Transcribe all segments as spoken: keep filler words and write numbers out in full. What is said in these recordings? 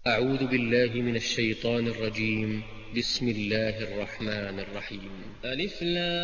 أعوذ بالله من الشيطان الرجيم. بسم الله الرحمن الرحيم. ألف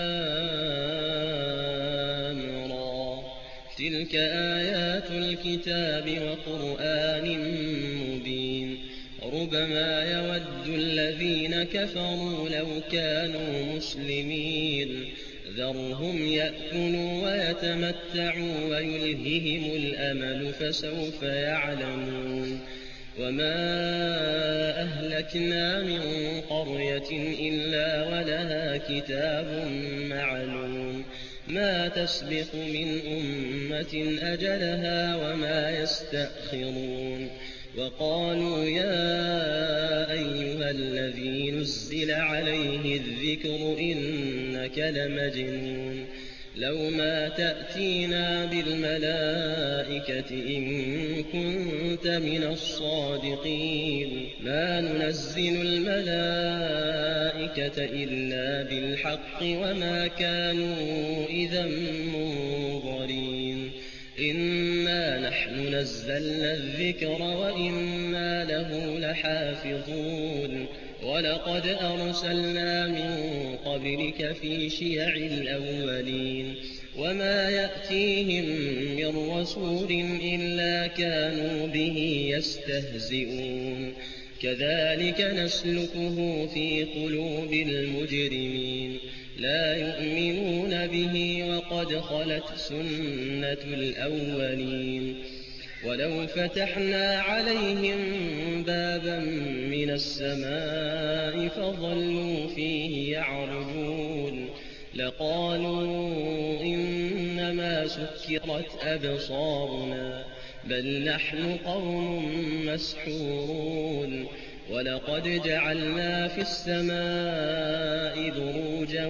لام را تلك آيات الكتاب وقرآن مبين ربما يود الذين كفروا لو كانوا مسلمين ذرهم يأكلوا ويتمتعوا ويلههم الأمل فسوف يعلمون وما أهلكنا من قرية إلا ولها كتاب معلوم ما تسبق من أمة أجلها وما يستأخرون وقالوا يا أيها الذي نزل عليه الذكر إنك لمجنون لو ما تأتينا بالملائكة إن كنت من الصادقين ما ننزل الملائكة إلا بالحق وما كانوا إذا منظرين إنا نحن نزلنا الذكر وإنا له لحافظون ولقد أرسلنا من قبلك في شيع الأولين وما يأتيهم من رسول إلا كانوا به يستهزئون كذلك نسلكه في قلوب المجرمين لا يؤمنون به وقد خلت سنة الأولين ولو فتحنا عليهم بابا من السماء فظلوا فيه يعرجون لقالوا إنما سكرت أبصارنا بل نحن قوم مسحورون ولقد جعلنا في السماء بروجا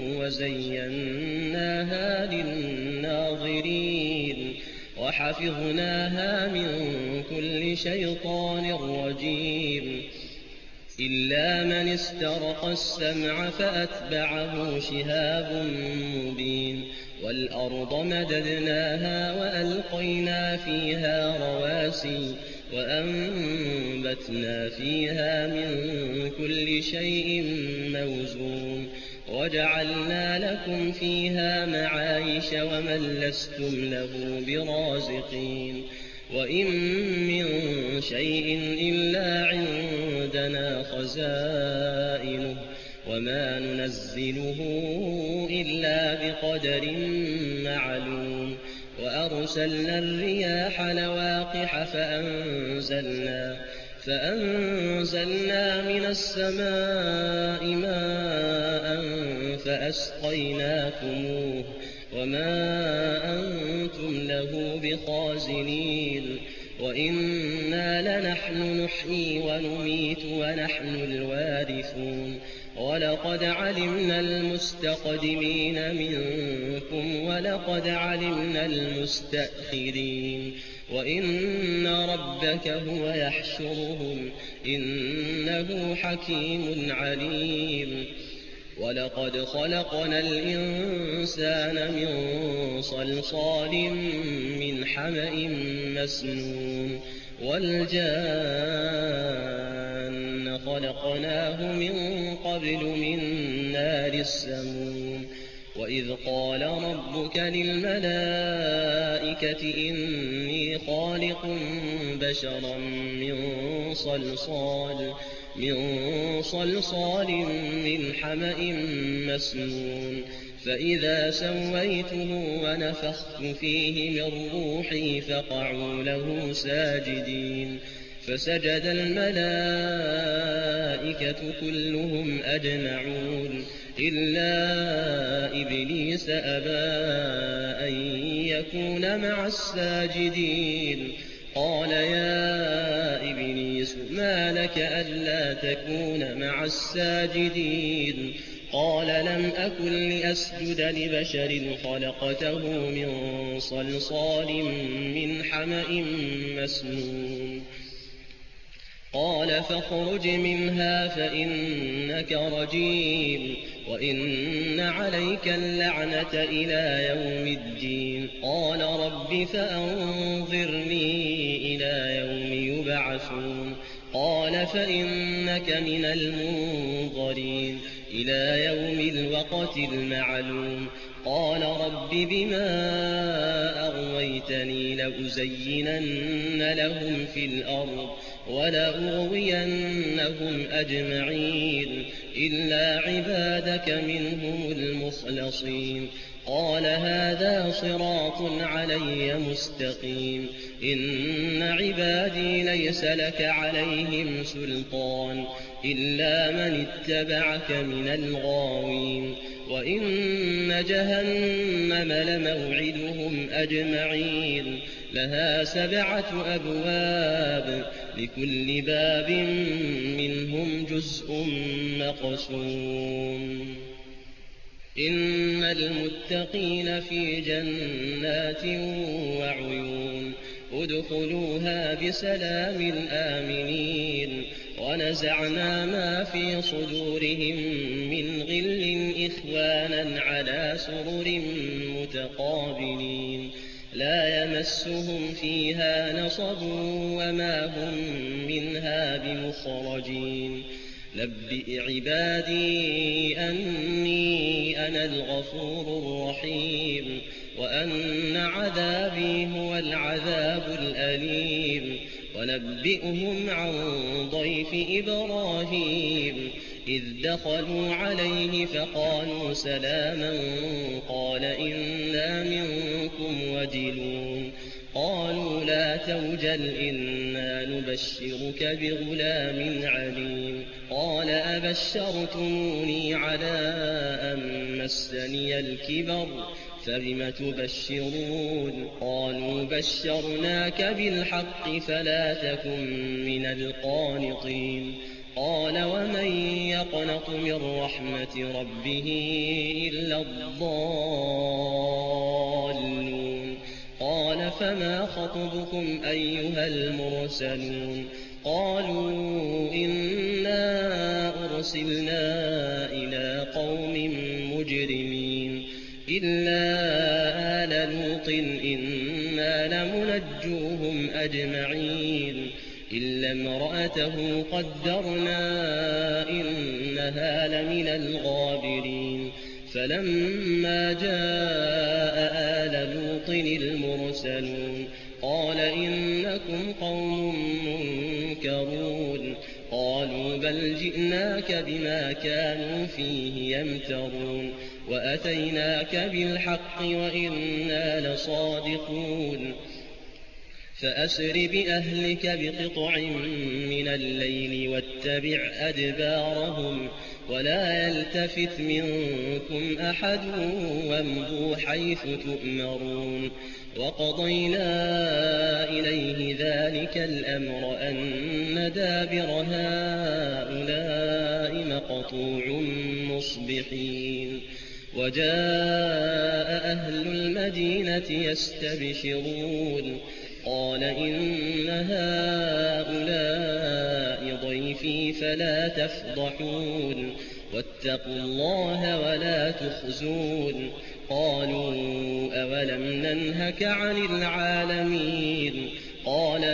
وزيناها للناظرين وحفظناها من كل شيطان رجيم إلا من استرق السمع فأتبعه شهاب مبين والأرض مددناها وألقينا فيها رواسي وأنبتنا فيها من كل شيء موزون وجعلنا لكم فيها معايش ومن لستم له برازقين وإن من شيء إلا عندنا خزائنه وما ننزله إلا بقدر معلوم وأرسلنا الرياح لواقح فأنزلنا فأنزلنا من السماء ماء فأسقيناكموه وما أنتم له بخازنين وإنا لنحن نحيي ونميت ونحن الوارثون ولقد علمنا المستقدمين منكم ولقد علمنا المستأخرين وإن ربك هو يحشرهم إنه حكيم عليم ولقد خلقنا الإنسان من صلصال من حمأ مسنون والجان خلقناه من قبل من نار السموم وإذ قال ربك للملائكة إني خالق بشرا من صلصال من صلصال من حمأ مسنون فإذا سويته ونفخت فيه من روحي فقعوا له ساجدين فسجد الملائكة كلهم أجمعون إلا إبليس أبى أن يكون مع الساجدين قال يا إبليس ما لك ألا تكون مع الساجدين قال لم أكن لأسجد لبشر خلقته من صلصال من حمأ مسنون قال فاخرج منها فإنك رجيم وإن عليك اللعنة إلى يوم الدين قال رب فأنظرني إلى يوم يبعثون قال فإنك من المنظرين إلى يوم الوقت المعلوم قال رب بما أغويتني لأزينن لهم في الأرض ولأغوينهم أجمعين إلا عبادك منهم المخلصين قال هذا صراط علي مستقيم إن عبادي ليس لك عليهم سلطان إلا من اتبعك من الغاوين وإن جهنم لموعدهم أجمعين لها سبعة أبواب لكل باب منهم جزء مقسوم إن المتقين في جنات وعيون ادخلوها بسلام آمنين ونزعنا ما في صدورهم من غل إخوانا على سرر متقابلين لا يمسهم فيها نصب وما هم منها بمخرجين نبئ عبادي أني أنا الغفور الرحيم وأن عذابي هو العذاب الأليم ونبئهم عن ضيف إبراهيم إذ دخلوا عليه فقالوا سلاما قال إنا منكم وجلون قالوا لا توجل إنا نبشرك بغلام عليم قال أبشرتموني على أن مسني الكبر فبم تبشرون قالوا بشرناك بالحق فلا تكن من القانطين قال ومن يقنط من رحمة ربه إلا الضالون قال فما خطبكم أيها المرسلون قالوا إنا أرسلنا إلى قوم مجرمين إلا آل لوط إنا لمنجوهم أجمعين إلا امرأته قدرنا إنها لمن الغابرين فلما جاء آل لوط المرسلون قال إنكم قوم منكرون قالوا بل جئناك بما كانوا فيه يمترون وأتيناك بالحق وإنا لصادقون فأسر بأهلك بقطع من الليل واتبع أدبارهم ولا يلتفت منكم أحد وامضوا حيث تؤمرون وقضينا إليه ذلك الأمر أن دابر هؤلاء مقطوع مصبحين وجاء أهل المدينة يستبشرون قال إن هؤلاء ضيفي فلا تفضحون واتقوا الله ولا تخزون قالوا أولم ننهك عن العالمين قال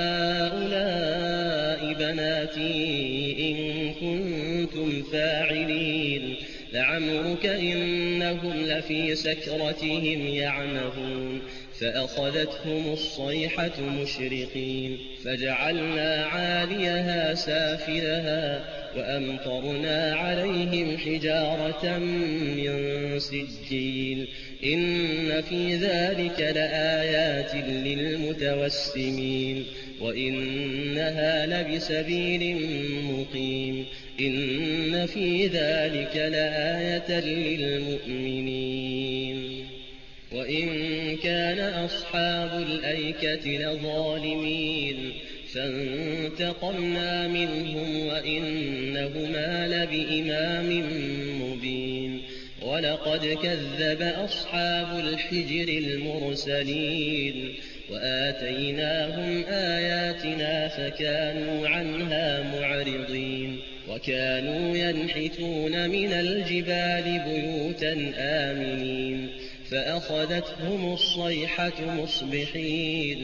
هؤلاء بناتي إن كنتم فاعلين لعمرك إنهم لفي سكرتهم يعمهون فأخذتهم الصيحة مشرقين فجعلنا عاليها سافلها وأمطرنا عليهم حجارة من سجيل إن في ذلك لآيات للمتوسمين وإنها لبسبيل مقيم إن في ذلك لآية للمؤمنين وإن كان أصحاب الأيكة لظالمين فانتقمنا منهم وإنهما لبإمام مبين ولقد كذب أصحاب الحجر المرسلين وآتيناهم آياتنا فكانوا عنها معرضين وكانوا ينحتون من الجبال بيوتا آمنين فأخذتهم الصيحة مصبحين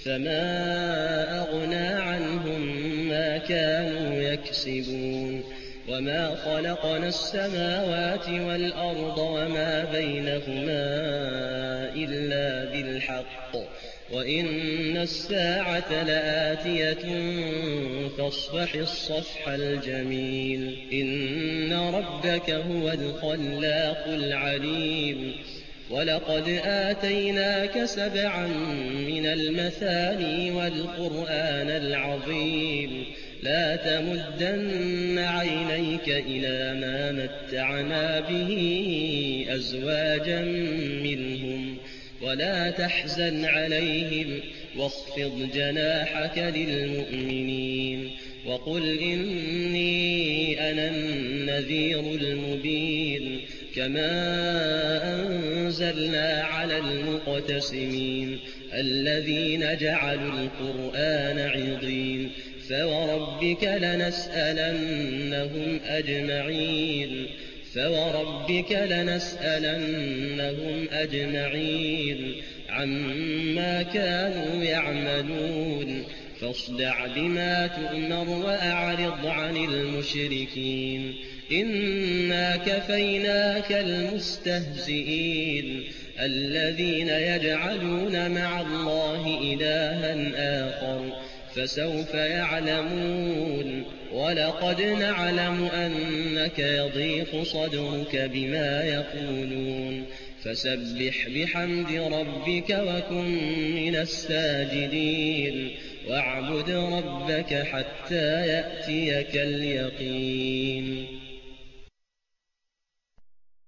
فما أغنى عنهم ما كانوا يكسبون وما خلقنا السماوات والأرض وما بينهما إلا بالحق وإن الساعة لآتية فاصفح الصفح الجميل إن ربك هو الخلاق العليم ولقد آتيناك سبعا من المثاني والقرآن العظيم لا تمدن عينيك إلى ما متعنا به أزواجا منهم ولا تحزن عليهم واخفض جناحك للمؤمنين وقل إني أنا النذير المبين كما أنزلنا على المقتسمين الذين جعلوا القرآن عضين فوربك لنسألنهم أجمعين فوربك لنسألنهم أجمعين عما كانوا يعملون فاصدع بما تؤمر وأعرض عن المشركين إنا كفيناك المستهزئين الذين يجعلون مع الله إلها آخر فسوف يعلمون ولقد نعلم أنك يضيق صدرك بما يقولون فسبح بحمد ربك وكن من الساجدين واعبد ربك حتى يأتيك اليقين.